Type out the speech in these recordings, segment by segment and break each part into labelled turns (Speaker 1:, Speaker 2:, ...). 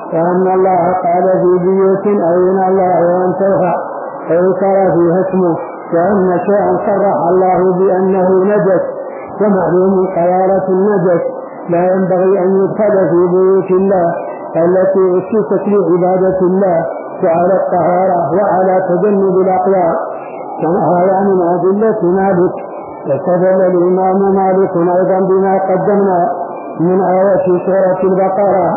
Speaker 1: وأن الله قال في بيوت أذن الله أن ترفع ويذكر فيها اسمه، وأن شيئا صرح الله بأنه نجس، ومعلوم قرارة النجس لا ينبغي أن يدخل في بيوت الله التي أسست لعبادة الله وعلى الطهارة وعلى تجنب الأقوار. كما هذا من أدلة مالك. واستدل الإمام مالك أيضا بما قدمنا من آية سورة البقرة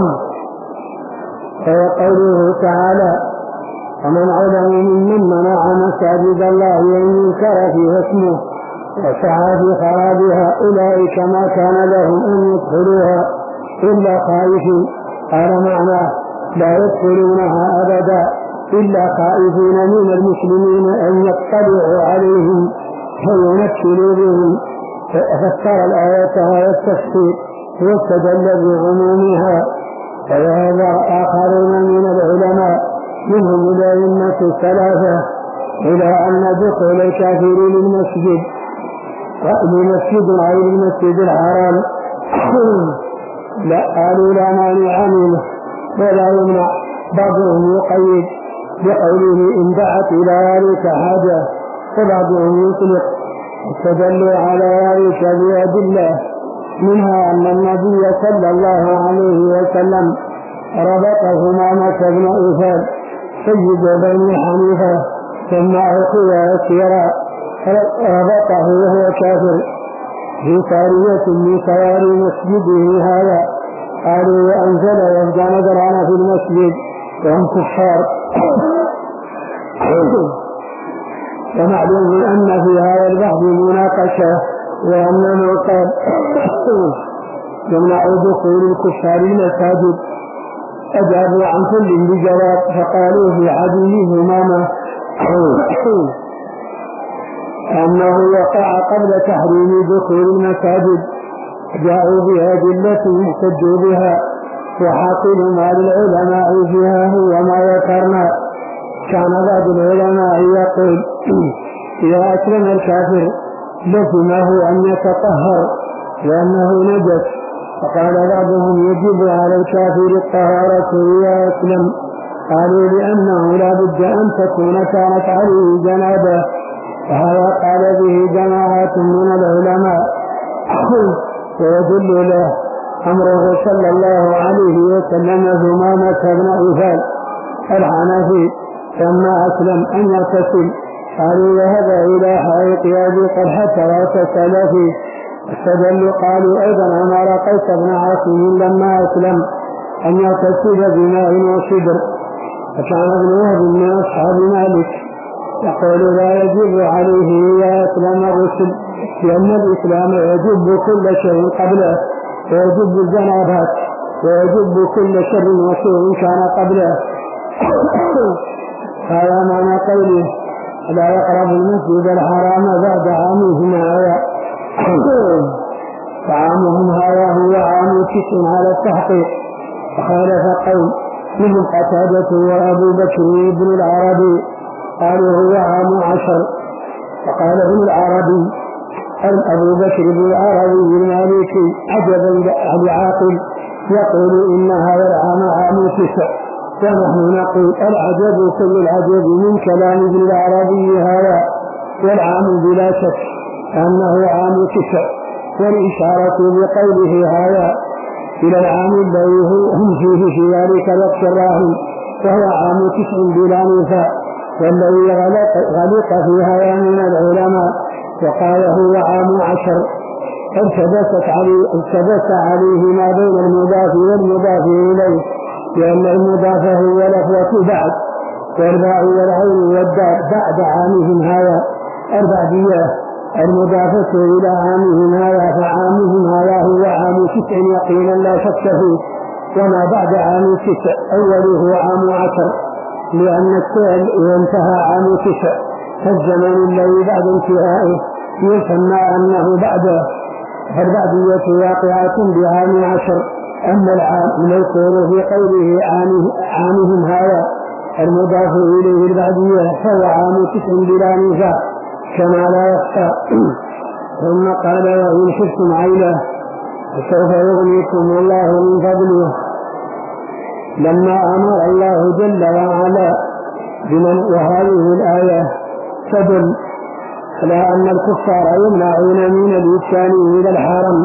Speaker 1: وقوله تعالى: ومن أظلم ممن منع مساجد الله أن يذكر فيها اسمه وسعى في خرابها أولئك ما كان لهم أن يدخلوها إلا خائفين. قال معناه: لا يدخلونها أبدا إلا خائفين من المسلمين أن يطلعوا عليهم فينكلوا بهم. ففسر الآية هذا التفسير واستدل بعمومها. فذهب آخرون من العلماء منهم الأئمة الثلاثة إلى أن دخول الكافر للمسجد غير المسجد الحرام لا قالوا لا مانع منه ولا يمنع. بعضهم يقيد بقوله إن دعت إلى ذلك حاجة، وبعضهم يطلق. استدلوا على ذلك بأدلة منها أن النبي صلى الله عليه وسلم ربط همامة بن أثال سيد بني حنيفة ثم أخذ أسيرا ربطه وهو كافر في سارية من سواري مسجده هذا. قالوا: وأنزل وفد نجران في المسجد وهم كفار. ومعلوم أن في هذا البحث مناقشة، وأنه قال: يمنع دخول الكفار المساجد. أجابوا عن كل بجواب، فقالوا في حديث همامة أنه وقع قبل تحريم دخول المساجد. جاءوا بأدلة يحتجوا بها، وحاصل ما للعلماء فيها هو ما ذكرنا. كان بعض العلماء يقول: إذا أسلم الكافر لزمه أن يتطهر لأنه نجس. فقال بعضهم: يجب على الكافر الطهارة إذا أسلم. قالوا: لأنه لا بد أن تكون كانت عليه جنابة. وهذا قال به جماعة من العلماء. ويدل له أمره صلى الله عليه وسلم همامة بن أثال الحنفي لما أسلم أن يغتسل. قالوا: ذهب إلى حائط أبي طلحة واغتسل فيه. استدلوا قالوا: أيضا أمر قيس بن عاصم لما أسلم أن يغتسل بماء وشبر. فكان ابن وهب من أصحاب مالك يقول: لا يجب عليه إذا أسلم الرسل، لأن الإسلام يجب كل شيء قبله، ويجب الجنابات، ويجب كل شر وسوء كان قبله. هذا معنى قوله: لا يقرب المسجد الحرام بعد عامهم هذا. فعامهم هذا هو عام 9 على التحقيق. وخالف قوم منهم قتادة وأبو بكر بن العربي قالوا هو عام 10. وقال ابن العربي أبو بكر بن العربي المالكي عجبا لعاقل يقول إن هذا العام عام 9، ونحن نقول العجب كل العجب من كلام ابن العربي هذا، والعام بلا شك أنه عام 9. والإشارة بقوله هذا إلى العام الذي هم فيه في ذلك الوقت الراهن، وهو عام 9 بلا نفاق، والذي غلق في هذا من العلماء وقال هو عام 10. التبس عليه ما بين المضاف والمضاف إليه، لأن المضاف هو لفظة بعد، والباء والعين والدال بعد عامهم هذا البعدية المضافة إلى عامهم هذا، فعامهم هذا هو عام 9 يقينا لا شك فيه، وما بعد عام 9 أوله عام 10، لأن الفعل ينتهى عام 9، فالزمن الذي بعد انتهائه يسمى أنه بعده، فالبعدية واقعة بعام 10. أما العام المذكور في قوله عامهم هذا المضاف إليه البعدية فهو عام 9 بلا نفاق كما لا يخفى. ثم قال: وإن خفتم عيله فسوف يغنيكم الله من فضله. لما أمر الله جل وعلا وهذه الآية تدل على أن الكفار يمنعون من الإتيان إلى الحرم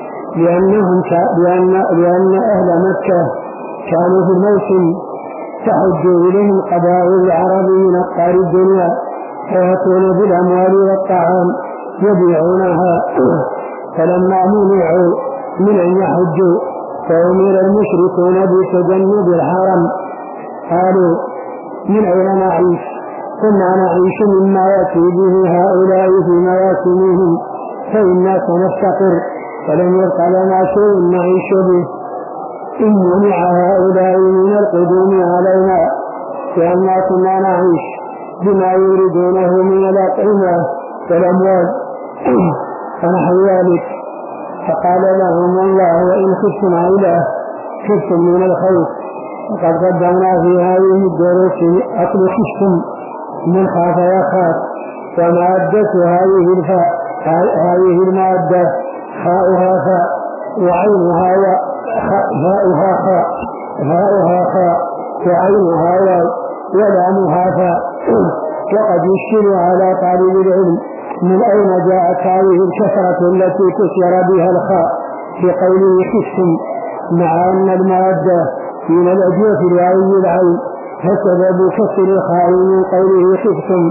Speaker 1: لأن أهل مكة كانوا في الموسم تحج إليهم قبائل العرب من أقطار الدنيا فيأتون بالأموال والطعام يبيعونها، فلما منعوا من أن يحجوا فأمر المشركون بتجنب الحرم. قالوا من أين نعيش؟ كنا نعيش مما يأتي به هؤلاء في مواسمهم فإنا سنفتقر فلم يبق لنا شيء نعيش به إن منع هؤلاء من القدوم علينا، لأننا كنا نعيش بما يريدونه من الأطعمة والأموال فنحو ذلك. فقال لهم الله وإن خفتم عيلة خفتم من الخوف، وقد قدمنا في هذه الدروس أصل خفتم من خاف يخاف، ومادة هذه المادة خاؤها فاء وعينها فاؤها خاء وعينها واو ولامها فاء. وقد يشكل على طالب العلم من أين جاءت هذه الكثرة التي كسر بها الخاء في قوله خفتم، مع أن المادة من الأجوف لعين العين، فسبب كسر الخاء من قوله خفتم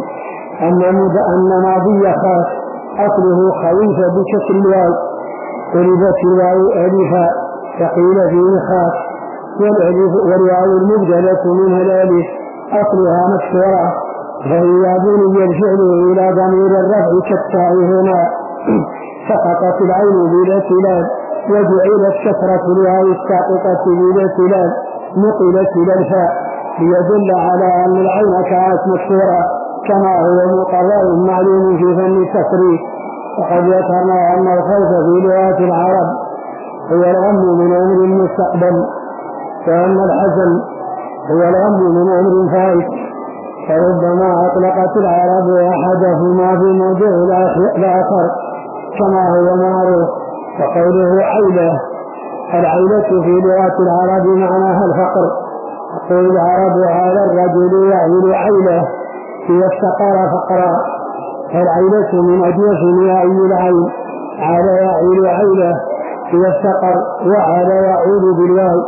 Speaker 1: أن ماضي خاف أصله خويف بكسر الواو، قلبت الواو ألفا فقيل فيه خاف، والواو المبدلة منها الألف أصلها مكسورة، فإذا بني الفعل إلى ضمير الرفع كالتاء هنا سقطت العين بلا سلال، وجعلت كسرة الواو الساقطة بلا سلال نقلت إلى الفاء ليدل على أن العين كانت مكسورة كما هو مقرر معلوم في فن التصريف. وقد ذكرنا أن الخوف في لغات العرب هو الغم من أمر المستقبل، وأن الحزن هو الغم من أمر فائت، فربما أطلقت العرب أحدهما في موضع الآخر كما هو معروف. وقوله عيلة، العيلة في لغات العرب معناها الفقر، تقول العرب على الرجل يعيل عيلة إذا افتقر فقرا، فالعيلة من أجوف يعيل العين، على يعيل عيلة إذا افتقر، وعلى يعود بالواو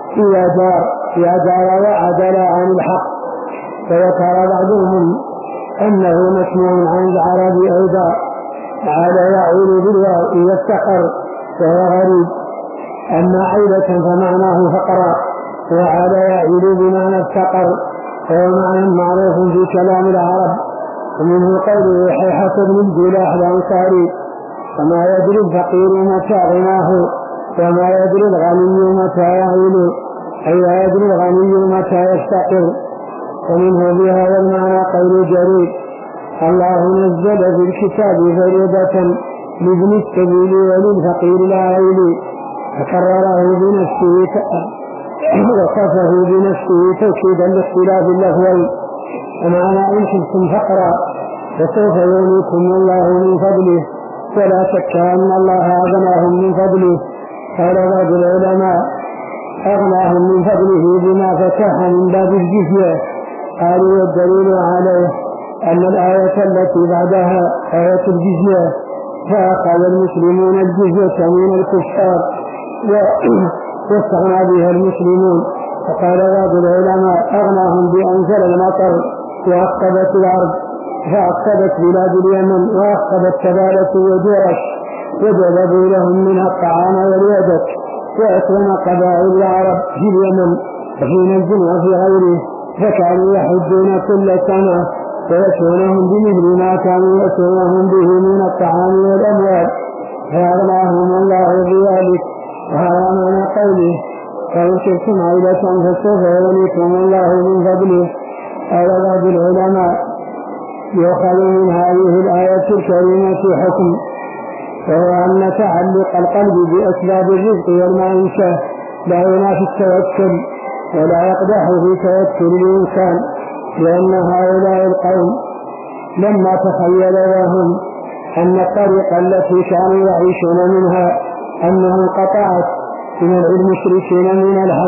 Speaker 1: إذا جار وعدل عن الحق. فذكر بعضهم أنه مسموع عن العرب أيضا، على يعود بالواو إذا افتقر فهو غريب. أما عيلة فمعناه فقرا، وعلى يعيد بمعنى افتقر فهو معنى معروف في كلام العرب. ومنه قوله حيحة بن الجلاح الأنصاري وما يدري الفقير متى غناه وما يدري الغني متى يعيل، أي لا يدري الغني متى يفتقر. ومنه بهذا المعنى قول جرير الله نزل في الكتاب فريضة لابن السبيل وللفقير العائل، فكرره بنفسه وصفه بنفسه توكيدا لاختلاف اللفظين. ومعنى إن شئتم فقرا فسوف يغنيكم الله من فضله، ولا شك أن الله أغناهم من فضله. قال بعض العلماء أغناهم من فضله بما فتح من باب الجزية. قالوا والدليل عليه أن الآية التي بعدها آية الجزية، فأخذ المسلمون الجزية من الكفار واستغنى بها المسلمون. وقال بعض العلماء أغناهم بأنزل المطر وأخطبت الأرض، فأخطبت بلاد اليمن وأخطبت كبالة وجرش، وجلبوا لهم منها الطعام واليدك، وأكرم قبائل العرب في اليمن وفي نجد وفي غيره، فكانوا يحجون كل سنة ويأتونهم بمثل ما كانوا يأتونهم به من الطعام والأموال، فأغناهم الله بذلك. وهذا معنى قوله فإن شئتم عيلة فسوف يغنيكم الله من فضله. قال بعض العلماء يؤخذ من هذه الآية الكريمة حكم، وهو أن تعلق القلب بأسباب الرزق والمعيشة لا ينافي التوكل ولا يقدح في توكل الإنسان، لأن هؤلاء القوم لما تخيل لهم أن الطريق التي كانوا يعيشون منها أنها انقطعت من المشركين من الحج،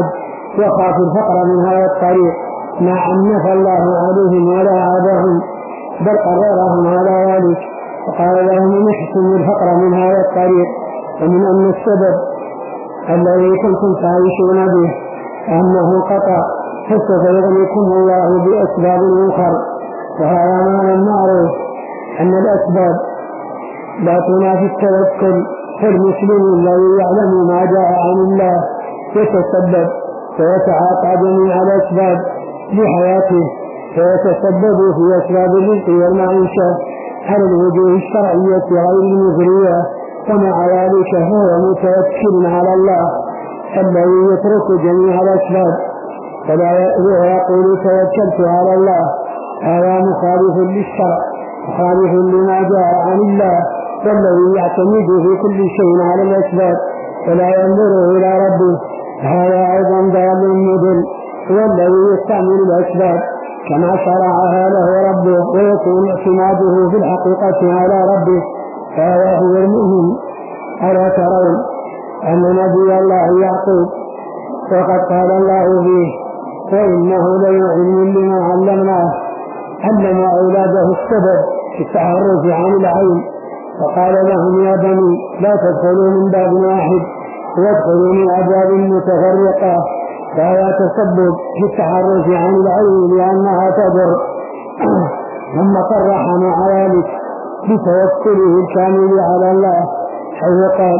Speaker 1: وخاف الفقر من هذا الطريق مع أن نفى الله عليهم ولا عابهم بل قررهم على ذلك وقال لهم احسنوا الفقر من هذا الطريق ومن أن السبب الذي كنتم تعيشون به أنه قطع فسوف يغنيكم الله بأسباب أخرى. وهذا معنى معروف أن الأسباب لا تنافي التوكل، فالمسلم الذي يعلم ما جاء عن الله يتسبب ويتعاطى جميع الأسباب لحياته فيتسبب في أسباب الرزق والمعيشة على الوجوه الشرعية غير المغرية، ومع ذلك هو متوكل على الله الذي يترك جميع الأسباب ويقول توكلت على الله. هذا مخالف للشرع مخالف لما جاء عن الله، والذي يعتمد في كل شيء على الأسباب ولا ينظر إلى ربه هذا أيضا ضال مضل، والذي يستعمل الأسباب كما شرعها له ربه ويكون اعتماده في الحقيقة على ربه هذا هو المؤمن. ألا ترون أن نبي الله يعقوب وقد قال الله فيه وإنه ليعلم لما علمناه علم أولاده السبب في التعرف عن العين وقال لهم يا بني لا تدخلوا من باب واحد وادخلوا من أبواب متفرقة، فهذا تسبب في التعرف عن العين لأنها تضر. ثم صرح مع ذلك بتوكله الكامل على الله حيث قال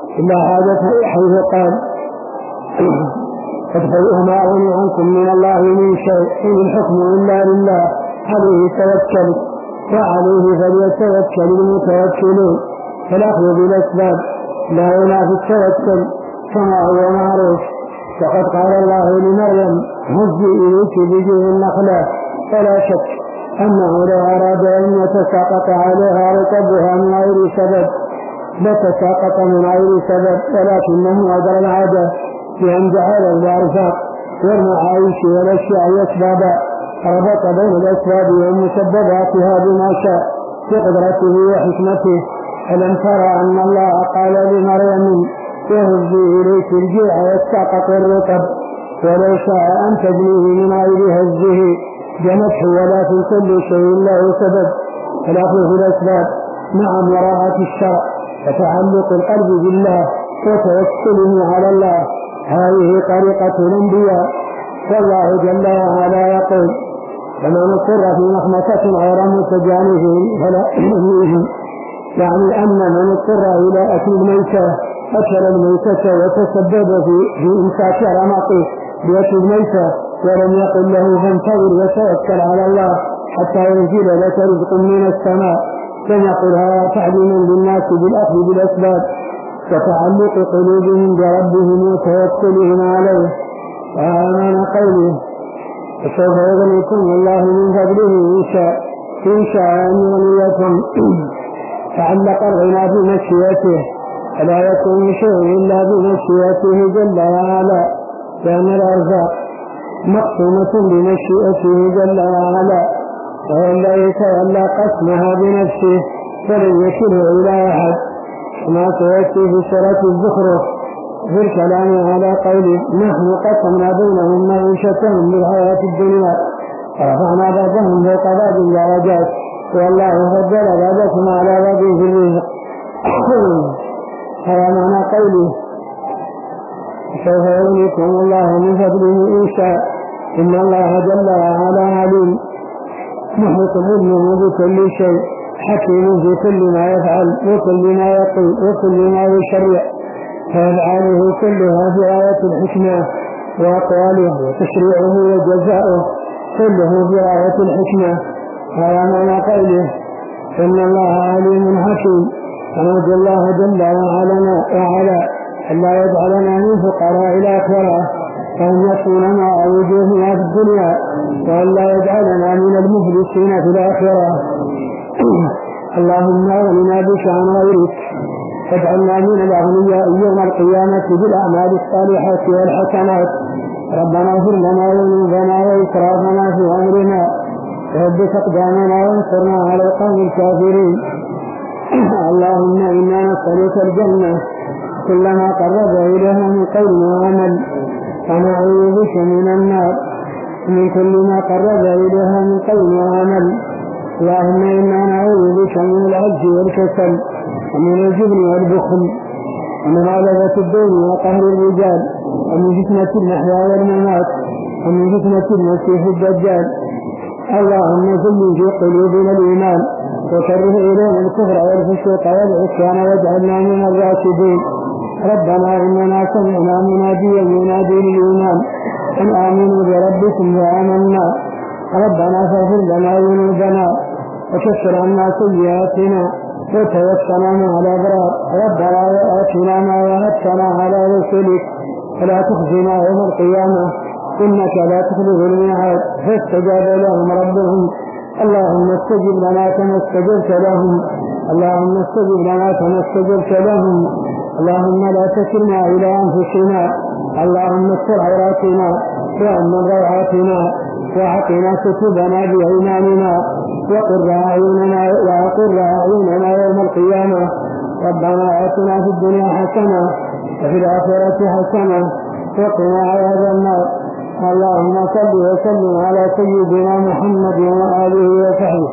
Speaker 1: ادخلوا ما أغني عنكم من الله من شيء إن الحكم إلا لله عليه توكل وعليه فليتوكل المتوكلون. فالأخذ بالأسباب لا ينافي التوكل كما هو معروف. وقد قال الله لمريم هزي إليك بجذع النخلة، فلا شك أنه لو أراد أن يتساقط عليها ركبها من غير سبب لتساقط من غير سبب، ولكنه أجر العادة بأن جعل الأرزاق والمعايش والأشياء أسبابا ربط بين الأسباب ومسبباتها بما شاء بقدرته وحكمته. ألم ترى أن الله قال لمريم يهزي إليك الجيع يتساقط الركب، ولو شاء أن تجنيه من غير هزه جنته، ولكن كل شيء له سبب. الأخذ في الأسباب مع مراعاة الشرع وتعلق القلب بالله وتوكله على الله هذه طريقة الأنبياء. والله جل وعلا يقول فمن اضطر في مخمصة غير متجانف فلا إثم، يعني أن من اضطر إلى أكل الميتة أكل الميتة وتسبب في إمساك رمقه بأكل الميتة ولم يقل له فانتظر وتوكل على الله حتى ينزل لك رزق من السماء، فنقول هذا تعليم للناس بالأخذ بالأسباب وتعلق قلوبهم بربهم وتوكلهم عليه. وآمن قوله فسوف يغنيكم الله من فضله إن شاء أن يغنيكم. تعلق الغنى بمشيئته فلا يكون شيء إلا بمشيئته جل وعلا، لأن الأرزاق مقسومة بمشيئته جل وعلا، وهو الذي يتولى قسمها بنفسه فلن يكله إلى أحد، كما سيأتي في سورة الزخرف في الكلام على قوله نحن قسمنا بينهم معيشتهم بالحياة الدنيا ورفعنا بعضهم فوق بعض درجات والله فضل بعضكم على بعض في الرزق. هذا معنى قوله سوف يغنيكم الله من فضله إن شاء، إن الله جل وعلا عليم محيط علمه بكل شيء حكيم في كل ما يفعل وكل ما يقول وكل ما يشرع، فأفعاله كلها في آية الحكمة وأقواله وتشريعه وجزاؤه كله في آية الحكمة. هذا معنى قوله إن الله عليم حكيم. فنرجو الله جل وعلا ألا يجعلنا من فقراء الآخرة وأن يكون مع وجوهنا في الدنيا، وأن لا يجعلنا من المفلسين في الآخرة. اللهم أغننا بك عن غيرك، واجعلنا من الأغنياء يوم القيامة بالأعمال الصالحات والحسنات. ربنا اغفر لنا ذنوبنا وإسرافنا في أمرنا وثبت أقدامنا وانصرنا على القوم الكافرين. اللهم إنا نسألك الجنة كلما قرب إليها من قول وعمل، ونعوذ بك من النار ومن كل ما قرب إليها من قول وعمل. اللهم إنا نعوذ بك من العجز والكسل ومن الجبن والبخل ومن غلبة الدين وقهر الرجال ومن فتنة المحيا والممات ومن فتنة المسيح الدجال. اللهم زين في قلوبنا الإيمان وكره إلينا الكفر والفسوق والعصيان واجعلنا من الراشدين. ربنا إننا سمعنا مناديا ينادي للإيمان أن آمنوا بربكم فآمنا. ربنا فاغفر لنا ذنوبنا وكفر عنا سيئاتنا وتوفنا مع الأبرار. ربنا وآتنا ما وعدتنا على رسلك ولا تخزنا يوم القيامة إنك لا تخلف الميعاد. فاستجاب لهم ربهم اللهم استجب لنا كما استجبت لهم اللهم استجب لنا كما استجبت لهم. اللهم لا تكلنا إلى أنفسنا اللهم استر عوراتنا وأمن روعاتنا وعقنا كتبنا بأيماننا وقر أعيننا يوم القيامة. ربنا آتنا في الدنيا حسنة وفي الآخرة حسنة وقنا عذاب النار. اللهم صل وسلم على سيدنا محمد وآله وصحبه.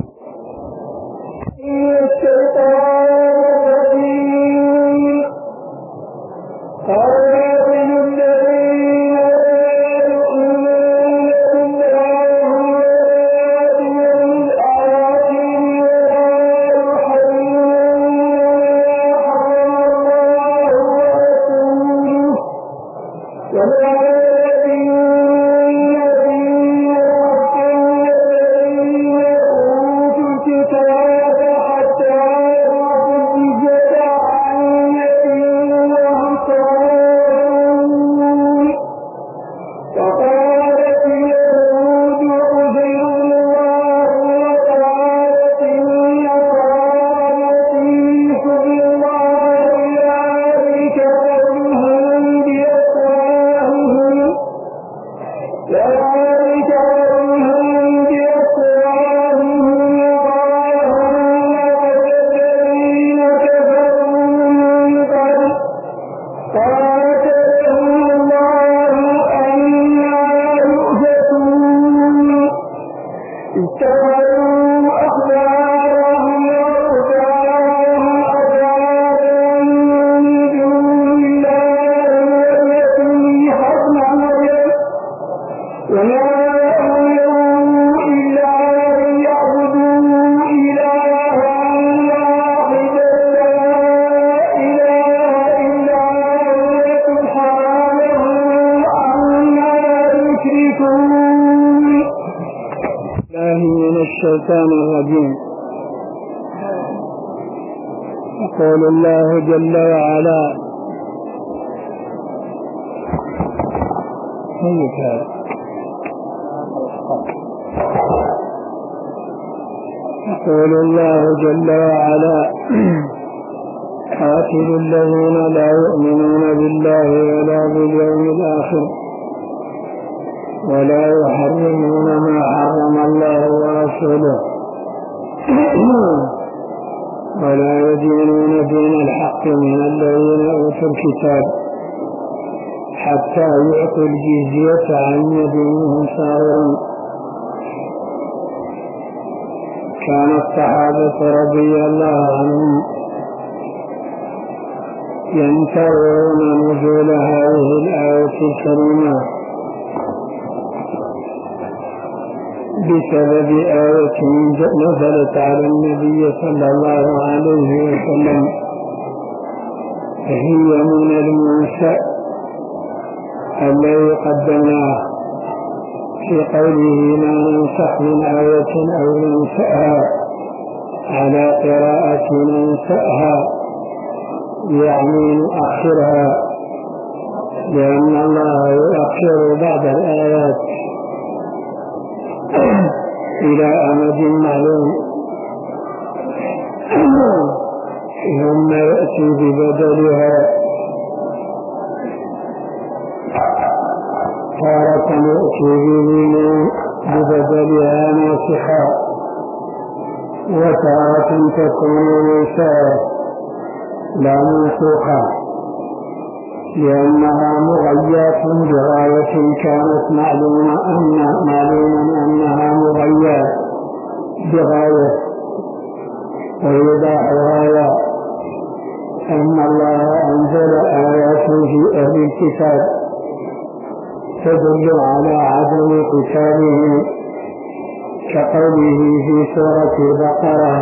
Speaker 1: يقول الله جل وعلا يقول الله جل وعلا قاتلوا الذين لا يؤمنون بالله ولا باليوم الآخر ولا يحرمون ما حرم الله ورسوله ولا يدينون دين الحق من الذين أوتوا الكتاب حتى يعطوا الجزية عن يد وهم صاغرون. كان الصحابة رضي الله عنهم ينتظرون نزول هذه الآية الكريمة بسبب آية نزلت على النبي صلى الله عليه وسلم هي من المنشأ الذي قدمناه في قوله ما ننسخ من آية أو ننسأها على قراءة ننسأها يعني نؤخرها لأن الله يؤخر بعض الآيات إلى أمد معلوم ثم يأتي ببدلها تارة يأتي ببدلها ناسخا وتارة تكون منسخة لا منسوخة لأنها مغياة بغاية كانت معلوما أنها مغياة بغاية. وإذا غاية أن الله أنزل آيات في أهل الكتاب تدل على عدم قتالهم، كقوله في سورة البقرة: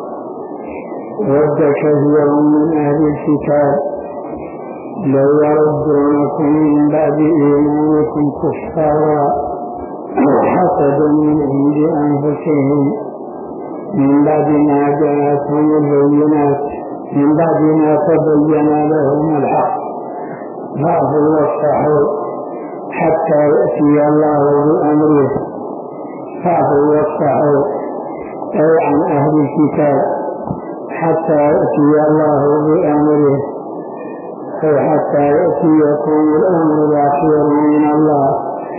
Speaker 1: ود كثير من أهل الكتاب لو يردونكم من بعد إيمانكم كفارا حسدا من عند أنفسهم من بعد ما جاءتهم البينات، من بعد ما تبين لهم الحق فاعفوا واصفحوا حتى يأتي الله بأمره. فاعفوا واصفحوا أي عن أهل الكتاب حتى يأتي الله بأمره، أي حتى يأتيكم الأمر الأخير من الله.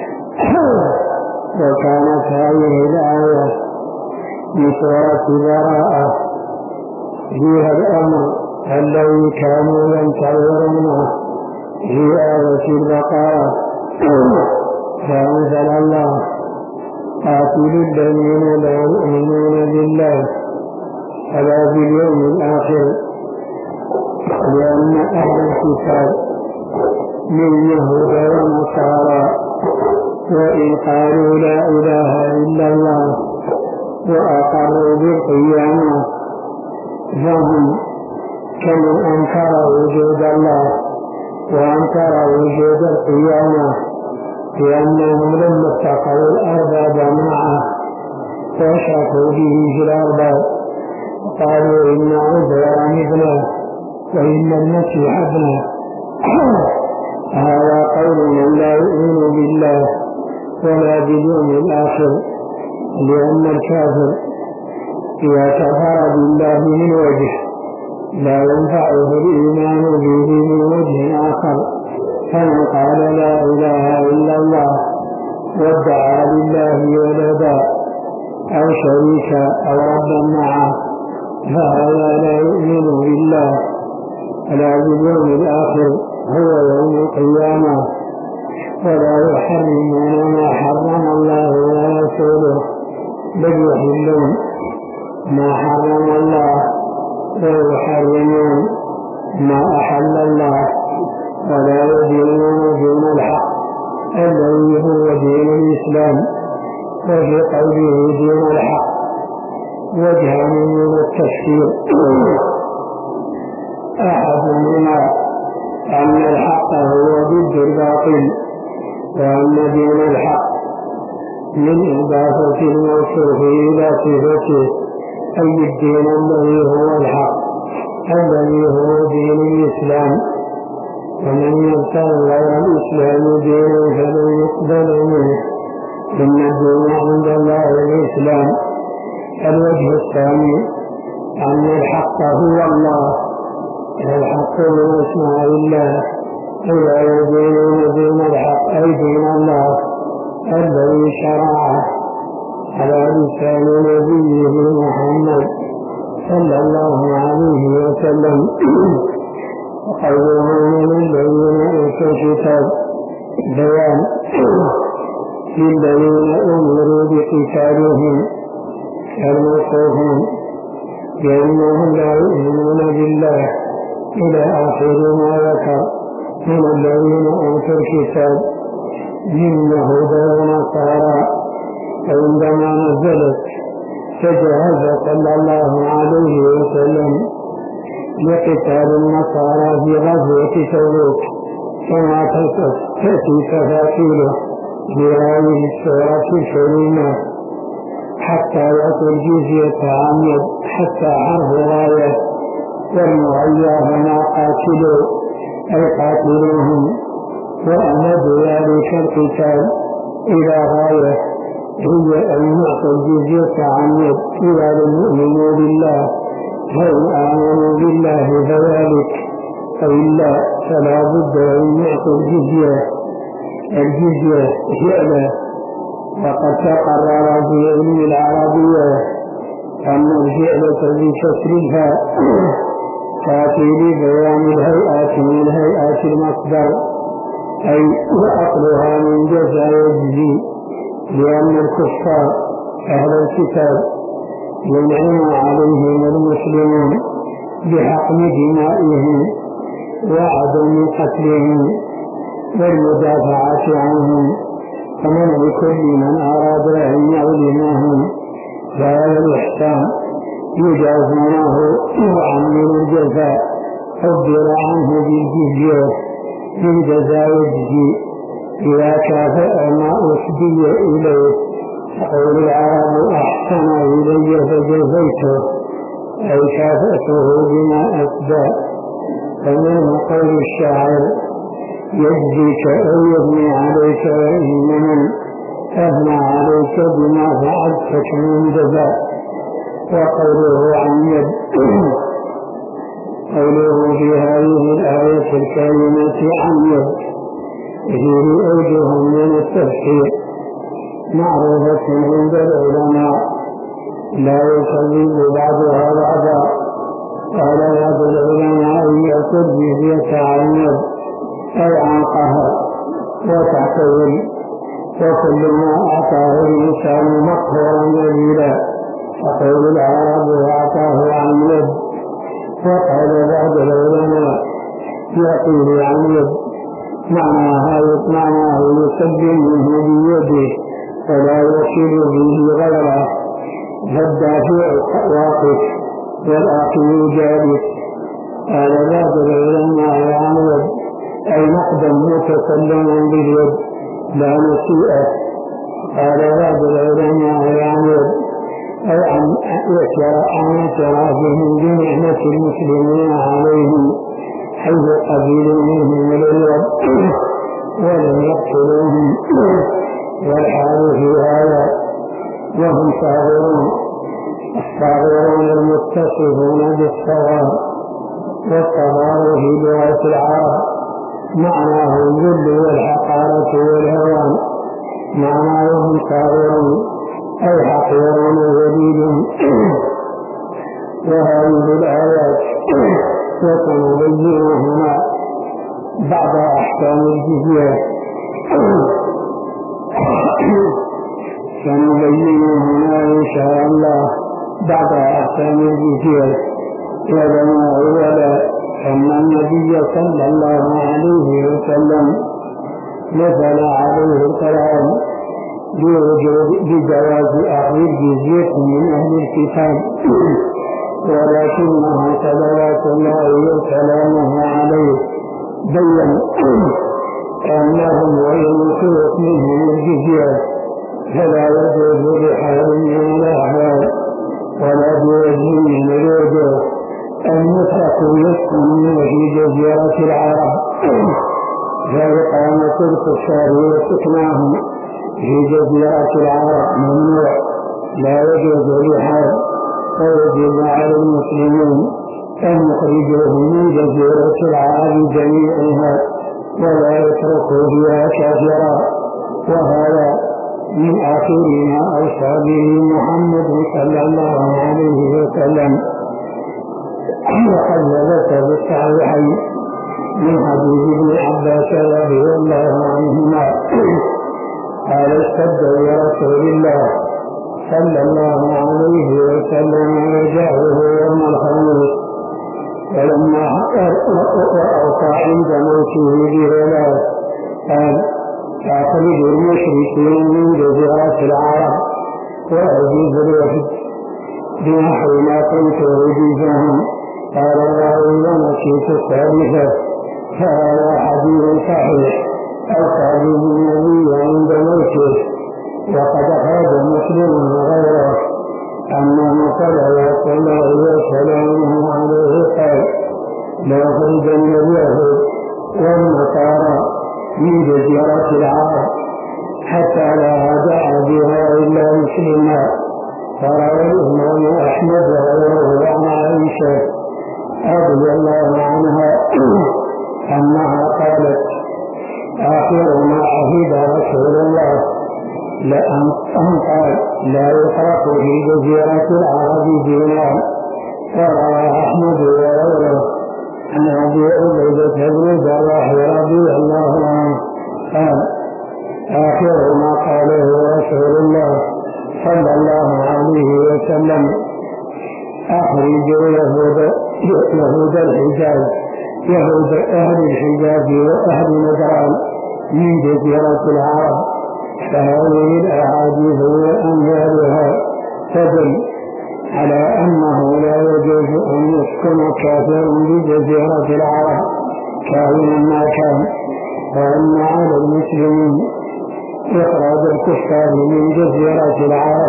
Speaker 1: وكانت هذه الآية من سورة براءة فيها الأمر الذي كانوا ينتظرونه في آية البقرة، فأنزل الله: قاتلوا الذين لا يؤمنون بالله ولا باليوم الآخر. لأن أهل الكتاب من يهود ونصارى وإن قالوا لا إله إلا الله وأقروا بالقيامة فهم كمن أنكر وجود الله وأنكر وجود القيامة، لأنهم لما اتخذوا الأرباب معه وشركوا به في الأرباب قالوا إن عزير ابنه وإن المسيح ابنه. هذا قول من لا يؤمن بالله ولا باليوم الآخر، لأن الكافر إذا كفر بالله من وجه لا ينفعه الإيمان به من وجه آخر. فمن قال لا إله إلا الله وادعى لله ولدا أو شريكا أو ربا معه فهذا لا يؤمن بالله ولا باليوم الآخر هو يوم القيامة، ولا يحرمون ما حرم الله ورسوله بل يحلون ما حرم الله ويحرمون ما أحل الله، ولا يدينون دين الحق الذي هو دين الإسلام. وفي قوله دين الحق وجهان من التفسير: أحدهما أن الحق هو ضد الباطل، وأن دين الحق من إضافة الموصوف إلى صفته، أي الدين الذي هو الحق الذي هو دين الإسلام. ومن يبتغي غير الإسلام دينا فلن يقبل منه، إن الدين عند الله الإسلام. الوجه الثاني أن الحق هو الله، الحق من اسماء الله، إذا يدينون دين الحق أي دين الله الذي شرعه على لسان نبيه محمد صلى الله عليه وسلم. وقوله من الذين أوتوا الكتاب بيان للذين أمروا بقتالهم الموصوفون لأنهم لا يؤمنون بالله إلى آخر ما ذكر من الذين أوتوا الكتاب من يهود ونصارى. عندما نزلت تجهز صلى الله عليه وسلم لقتال النصارى في غزوة تبوك كما تأتي تفاصيله في هذه السورة الكريمة: حتى يأتوا الجزية عن يد حتى حرف غاية، والمغيى فما قاتلوا أي قاتلوهم، وأمد ذلك القتال إلى غاية هي أن يعطوا الجزية عن يد إذا لم يؤمنوا بالله، فإن آمنوا بالله فذلك، وإلا فلا بد أن يعطوا الجزية فعلا. وقد تقرر في علم العربية أن الفعلة بكسر الفاء تأتي ببيان الهيئات من هيئات المصدر، أي وأصلها من جزاء يجزي، لأن الكفار أهل الكتاب ينعم عليهم المسلمون بحقن دمائهم وعدم قتلهم والمدافعة عنهم، ومنع كل من أراد أن يظلمهم، فهذا الإحسان يجازونه وعمل الجزاء عبر عنه بالجزية من جزاء يجزي إذا كافأ ما أسدي إليه. تقول العرب أحسن إلي فجزيته، أي كافأته بما أسدى. فمن قول الشاعر يجزيك أو يبني عليك وإن من أبنى عليك بما فعلتك من جزاء. وقوله عن يد قوله في هذه الآية الكريمة عن يد فيه أوجه من التفسير معروفة عند العلماء لا يكذب بعضها بعضا. قال بعض العلماء يأخذ بيدية عن يد أي عن قهر وتعتذر، وكل ما أعطاه الإنسان مقهورا نبيلا، تقول العرب أعطاه عن يد. وقال بعض العلماء يأتيه عن يد معناه يسلم منه بيده ولا يصل به غيره، فالدافع واقف والآخر جالس. قال بعض العلماء عن يد أي نقدا متسلما باليد لا نسيئة. قال بعض العلماء عن يد أي عن اعترافهم بنعمة المسلمين عليهم حيث قبيل منهم اليد ولم يقتلوهم، والحال في هذا وهم صاغرون، الصاغرون المتصفون بالصغار. والصغار في لغة العرب معناه الذل والحقارة والهوان، معناهم صاغرون أي حقيرون ذليل. وهذه الآيات وسنبين هنا بعض أحكام الجزية، سنبين هنا إن شاء الله بعض أحكام الجزية. يعلم أولا أن النبي صلى الله عليه وسلم نزل عليه القرآن بجواز أخذ الجزية من أهل الكتاب، ولكنه صلوات الله وسلامه عليه بين أنهم وإن سرق منهم الجزية فلا يجوز بحال من الأحوال ولا بوجه من الوجوه أن يتركوا يسكنون في جزيرة العرب، فإقامة الكفار وسكناهم في جزيرة العرب ممنوع لا يجوز بحال. ويجب على المسلمين أن يخرجوهم من جزيرة العرب جميعها ولا يتركوا فيها كافرا. وهذا من آخر ما أوصى به محمد صلى الله عليه وسلم، وقد ثبت بالصحيحين من حديث ابن عباس رضي الله عنهما قال اشتد برسول الله صلى الله عليه وسلم وجاءه يوم الخميس، ولما وأوصى عند موته بثلاث قال أخرج المشركين من جزيرة العرب وأجيب الوفد بنحو ما كنت أجيبهم. قال الله ونسيت الثالثة، فهذا حديث صحيح أوصى به النبي عند موته. وقد أخرج مسلم وغيره أنه صلوات الله وسلامه عليه قال ليخرجن اليهود والنصارى من جزيرة العرب حتى لا دعا بها إلا مسلما. فروى الإمام أحمد وغيره عن عائشة رضي الله عنها أنها قالت آخر ما عهد رسول الله لأن قال لا يفرق في جزيرة العرب دينار وروى أحمد وغيره عن أبي عبيدة بن الجراح رضي الله عنه قال: آخر ما قاله رسول الله صلى الله عليه وسلم: أخرجوا يهود الحجاز، يهود أهل الحجاز وأهل نجران من جزيرة العرب. فهذه الأحاديث وأمثالها تدل على أنه لا يجوز أن يسكن كافر بجزيرة العرب كائنا ما كان، وأن على المسلمين إخراج الكفار من جزيرة العرب،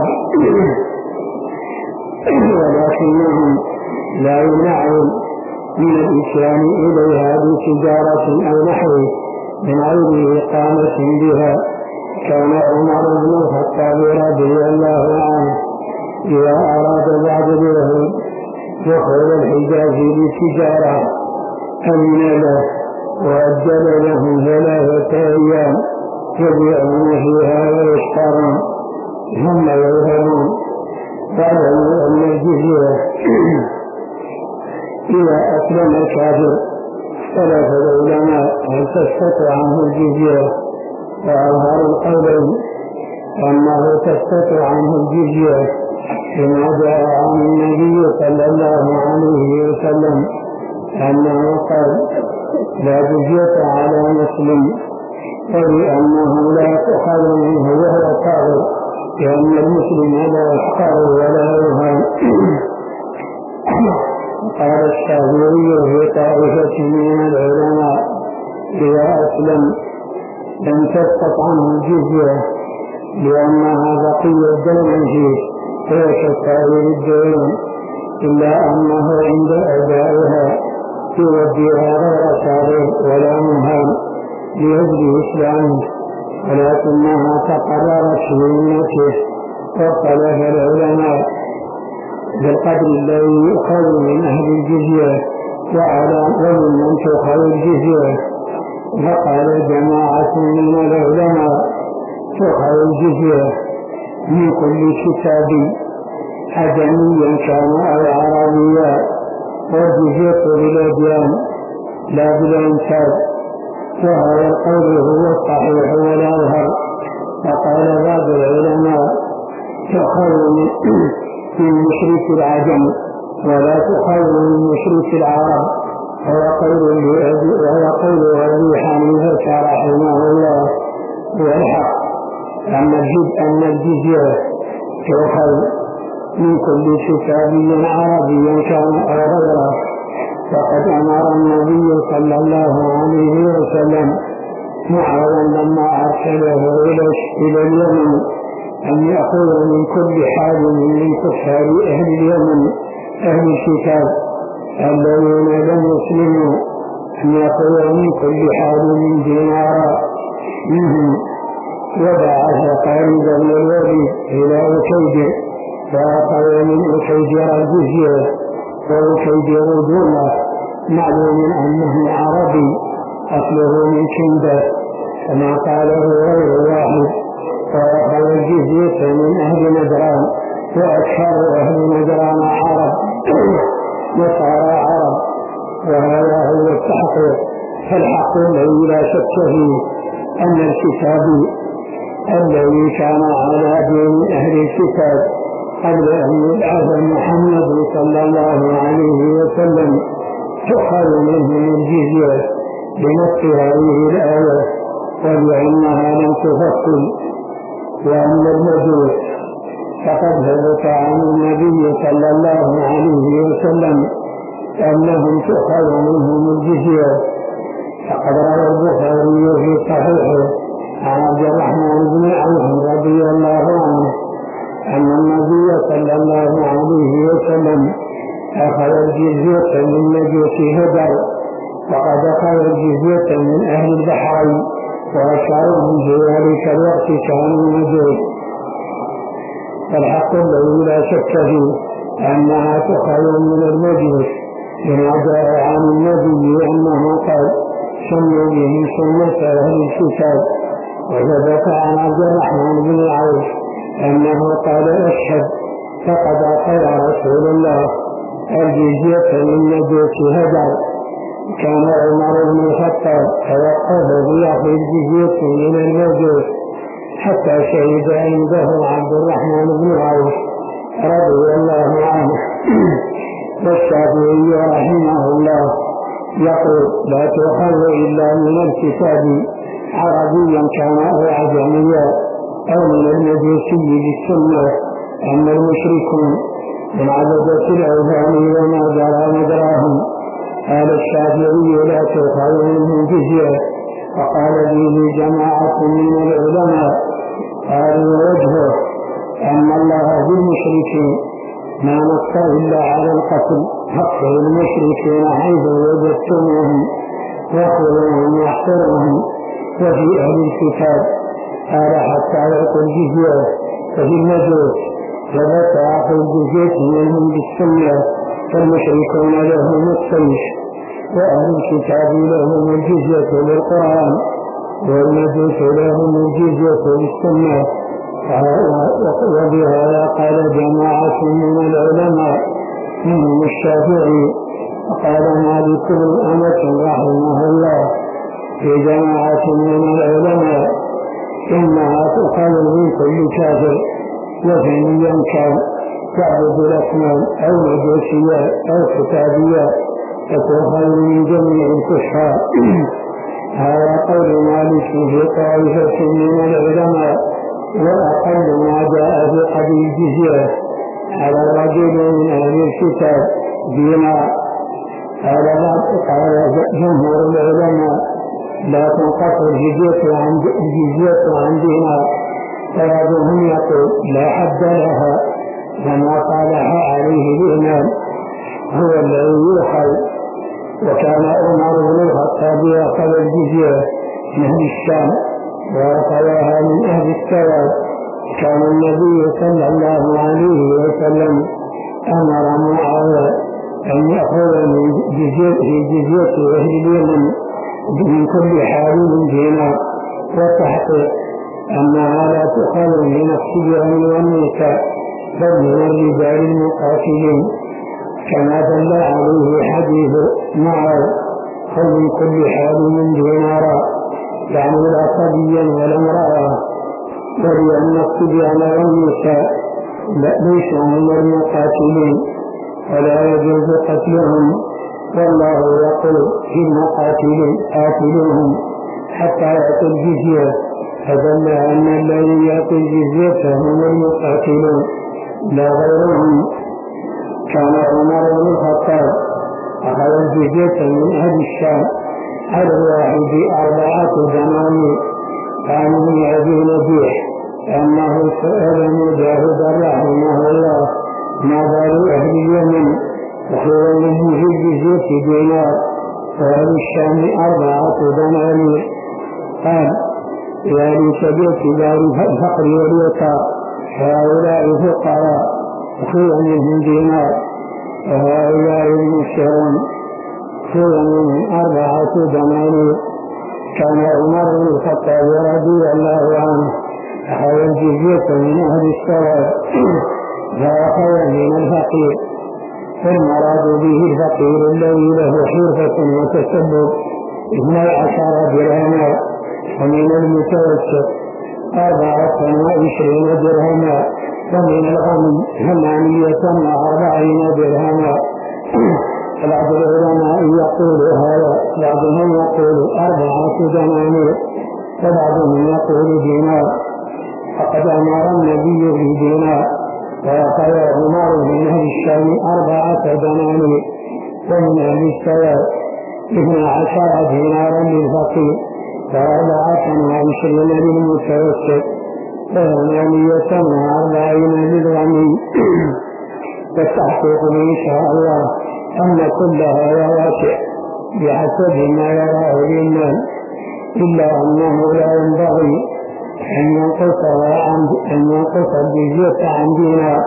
Speaker 1: ولكنهم لا يمنعون من الإسلام إليها بتجارة أو نحوه من غير إقامة بها. كان عمر بن الخطاب رضي الله عنه إذا أراد بعض اليهود دخول الحجاز للتجارة أمن له وأجل لهم 3 أيام يبيعون فيها ويشترون ثم يذهبون. واعلموا أن الجزية إذا أسلم الكافر اختلف العلماء هل تسقط عنه الجزية، وأظهر القولين أنه تسقط عنه الجزية كما جاء عن النبي صلى الله عليه وسلم أنه قال: لا جزية على مسلم، ولأنه لا تؤخذ منه وهو كافر، لأن المسلم لا يحقر ولا يهان. قال الشافعي في طائفة من العلماء: إذا أسلم لم تسقط عنه الجزية لأنها بقية دين فيه وكسائر الدين، إلا أنه عند أدائها يوديها غير كافر ولا مهان لأجل إسلامه، ولكنها تقررت في ذمته. واختلف العلماء بالقدر الذي يؤخذ من أهل الجزية ومن تؤخذ الجزية. فقال جماعة من العلماء: تؤخذ الجزية من كل كتاب عجميا كان أو عربيا، والجزية بالأديان لا بالأنساب، وهذا القول هو الصحيح والأظهر. فقال بعض العلماء: تؤخذ من مشرك العجم ولا تؤخذ من مشرك العرب، وهو قول أبي حنيفة رحمه الله والحق، أن الجزية تؤخذ من كل كتابي عربي كان أو غيره. فقد أمر النبي صلى الله عليه وسلم معاذا لما أرسله إلى اليمن أن يأخذ من كل حال من كفار أهل اليمن أهل الكتاب الذين لم يسلموا، أن يأخذ من كل حال من دينار منهم. وبعث خالد بن الوليد إلى أكيد فأخذ من أكيد الجزية، وأكيد دونه معلوم أنه عربي أصله من كندة كما قاله غير واحد. وأخذ الجزية من أهل نجران، وأكثر أهل نجران عرب نصارى عرب، وهذا هو التحقيق. فالحق الذي لا شك فيه أن الكتاب الذي كان على دين أهل الكتاب قبل أن يبعث محمد صلى الله عليه وسلم تؤخذ منهم الجزية بنص هذه الآية، ولأنها لم تفصل. وأن المجوس فقد ثبت عن النبي صلى الله عليه وسلم أنهم تؤخذ منهم الجزية. فقد روى البخاري في صحيحه عن عبد الرحمن بن عوف رضي الله عنه أن النبي صلى الله عليه وسلم أخذ الجزية من مجوس هدر، وقد أخذ الجزية من أهل البحرين، وأشعرهم في ذلك الوقت كانوا مجوس. فالحق الذي لا شك فيه أنها تؤخذ من المجوس، لما جاء عن النبي أنه قال: سموا به سنة أهل الكتاب. وثبت عن عبد الرحمن بن عوف أنه قال: أشهد فقد أخذ رسول الله الجزية من مجوس هجر. كان عمر بن الخطاب توقف بيأخذ الجزية من المجوس حتى شهد عنده عبد الرحمن بن عوف رضي الله عنه. والشافعي رحمه الله يقول لا تؤخذ إلا من الكتاب عربيا كان أو عجميا أو من المجوسي بالسنة. أما المشركون من عبدة الأوثان وما جرى مجراهم قال الشافعي لا تؤخذ منهم جزية. وقال به جماعة من العلماء قالوا وجهه أن الله بالمشركين ما نص إلا على القتل فاقتلوا المشركين حيث وجدتموهم واخذوهم واحصروهم. وفي أهل الكتاب قال حتى يعطوا الجزية. ففي المجوس ثبت أخذ الجزية منهم بالسنة فالمشركون لهم السيف وأهل الكتاب لهم الجزية بالقرآن والمجوس لهم الجزية بالسنة. وبهذا قال جماعة من العلماء منهم الشافعي. وقال مالك بن أنس رحمه الله في جماعة من العلماء إنها تؤخذ من كل كافر وثنيا كان تعبد الأصنام أو مجوسية أو كتابية فتؤخذ من جميع الكفار. هذا قول مالك في طائفة من العلماء. وأقل ما جاء في قبل الجزية على رجل من أهل الكتاب دينار. قال جمهور العلماء لا تنقص الجزية عن دينار. فبعضهم يقول لا حد لها وما صالح عليه الإمام هو الذي يؤخذ. وكان عمر بن الخطاب يأخذ الجزية من أهل الشام وأخذها من أهل السواد. كان النبي صلى الله عليه وسلم أمر معاوية أن يأخذ من جزية أهل اليمن من كل حال من دينار والتحقيق أنها لا تؤخذ من الصبيان والنساء بل من الرجال المقاتلين كما دل عليه حديث معاذ خذ من كل حال من دينارا يعني لا صبيا ولا امرأة. ولأن الصبيان والنساء ليسوا من المقاتلين ولا يجوز قتلهم. والله يقول في المقاتلين قاتلوهم حتى يأتوا الجزية. فدل أن الذي يأتي الجزية هم المقاتلون لا غيرهم. كان عمر بن الخطاب أخذ الجزية من أهل الشام على الواحد 4 دنانير. عن ابن أبي نجيح أنه سأل مجاهد رحمه الله ما بال أهل اليمن وخير منه في الجزية دينار وأهل الشام 4 دنانير. قال ذلك باعتبار الفقر واليسار هؤلاء فقراء وخير منهم دينار وهؤلاء المسرون خير منهم 4 دنانير. كان عمر بن الخطاب رضي الله عنه أخذ الجزية من أهل السواد فأخذ من الفقير. فالمراد به الفقير الذي له حرفة وتسبب 12 درهما ومن المتوسط 24 درهما ومن الغنم 48 درهما. بعض العلماء يقول هذا بعضهم يقول 4 دنانير وبعضهم يقول دينار. فقد أمر النبي بدينار وأخذ عمر من أهل الشام 4 دنانير ومن أهل السواد 12 دينارا للفقير و24 للمتوسط و48 للغني. والتحقيق إن شاء الله أن كل هذا واسع بحسب ما يراه الإمام إلا أنه لا ينبغي أن ينقص الجزية عن دينار.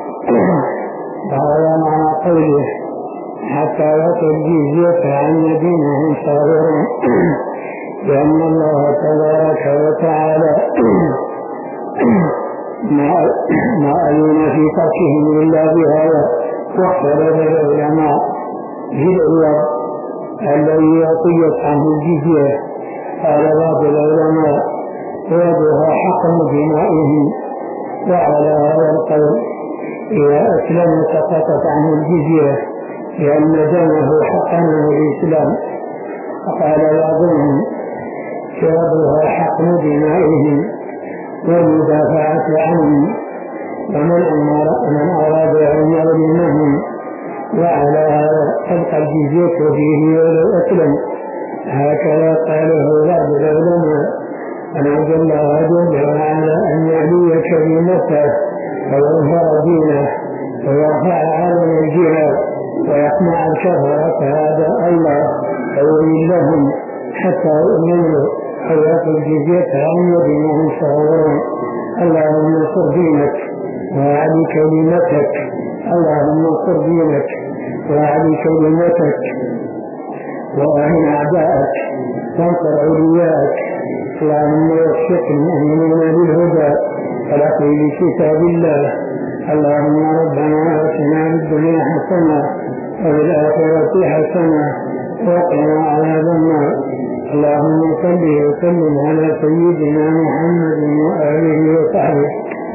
Speaker 1: وهذا معنى قوله حتى يأتي الجزية عن دينهم صاغرون. لأن الله تبارك وتعالى ما أذن في تركهم إلا بهذا واختلف العلماء في العوض الذي يعطيت عنه الجزية. قال بعض العلماء عوضها حق دمائهم، وعلى هذا القول إذا أسلم سقطت عنه الجزية لأن دمه حقنه الإسلام. فقال بعضهم عوضها حق دمائهم والمدافعة عنهم، ومن أراد أن يظلمهم وعلى هذا تبقى الجزية فيه ولو أسلم. هكذا قاله بعض العلماء. أن الله جل وعلا أن يعلي كلمته ويظهر دينه ويرفع علم الجهاد ويقمع الكفرة، هذا الله يولي لهم حتى يؤمنوا ويأتوا الجزية عن يد وهم صغيرون. اللهم انصر دينك وأعلي كلمتك، اللهم انصر دينك وأعلي كلمتك وأهن أعداءك وانصر علياءك. اللهم وفق المؤمنين للهدى والعقل بكتاب الله. اللهم ربنا آتنا في الدنيا حسنة وفي الآخرة حسنة وقنا عذاب النار. اللهم صل وسلم على سيدنا محمد وآله وصحبه.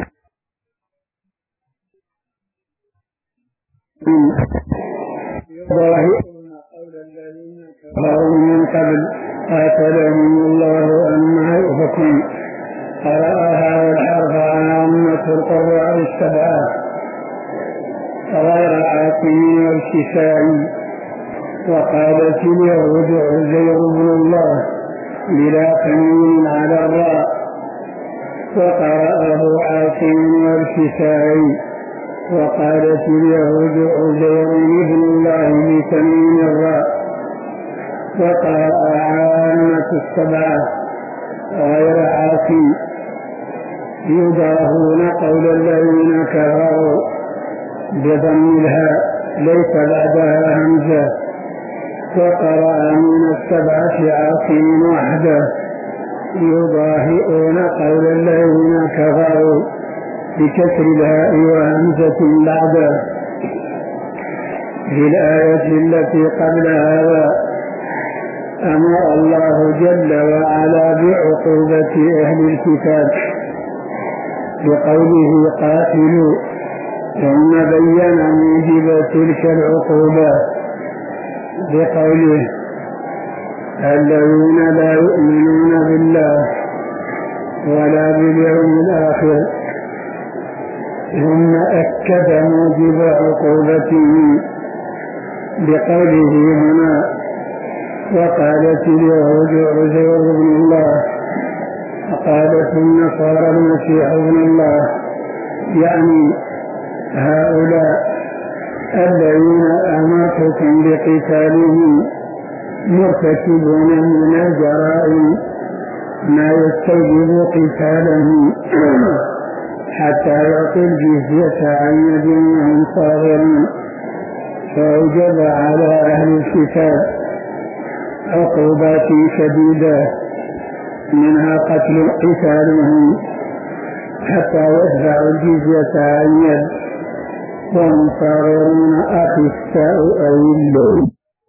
Speaker 1: قالوا من قبل قاتلهم الله أما يؤفكون. قرأ هذا الحرف على أمة القراء السبعة غير عاصم والكسائي. وقالت اليهود عزير بن الله بلا تنوين على الراء، وقرأه عاصم والكسائي. وقالت اليهود عزير بن الله بتنوين الراء، وقرأ عامة السبعة غير عاصم يضاهون قول الذين كفروا بضم الهاء ليس بعدها همزة. وقرأ من السبعة عاصم وحده يضاهئون قول الذين كفروا بكسر الهاء وهمزة بعده. في الآية التي قبل هذا أمر الله جل وعلا بعقوبة أهل الكتاب بقوله قاتلوا، ثم بين موجب تلك العقوبة بقوله الذين لا يؤمنون بالله ولا باليوم الآخر، ثم أكد موجب عقوبته بقوله هنا وقالت اليهود عزير بن الله وقالت النصارى المسيح ابن الله، يعني هؤلاء الذين أمرتكم بقتالهم مرتكبون من الجرائم ما يستوجب قتالهم حتى يعطي الجزية عن يد وهم صاغرون. فأوجب على أهل الكتاب عقوبات شديدة منها قتالهم حتى يدفعوا الجزية عن يد وهم صاغرون أخساء أو اللؤم.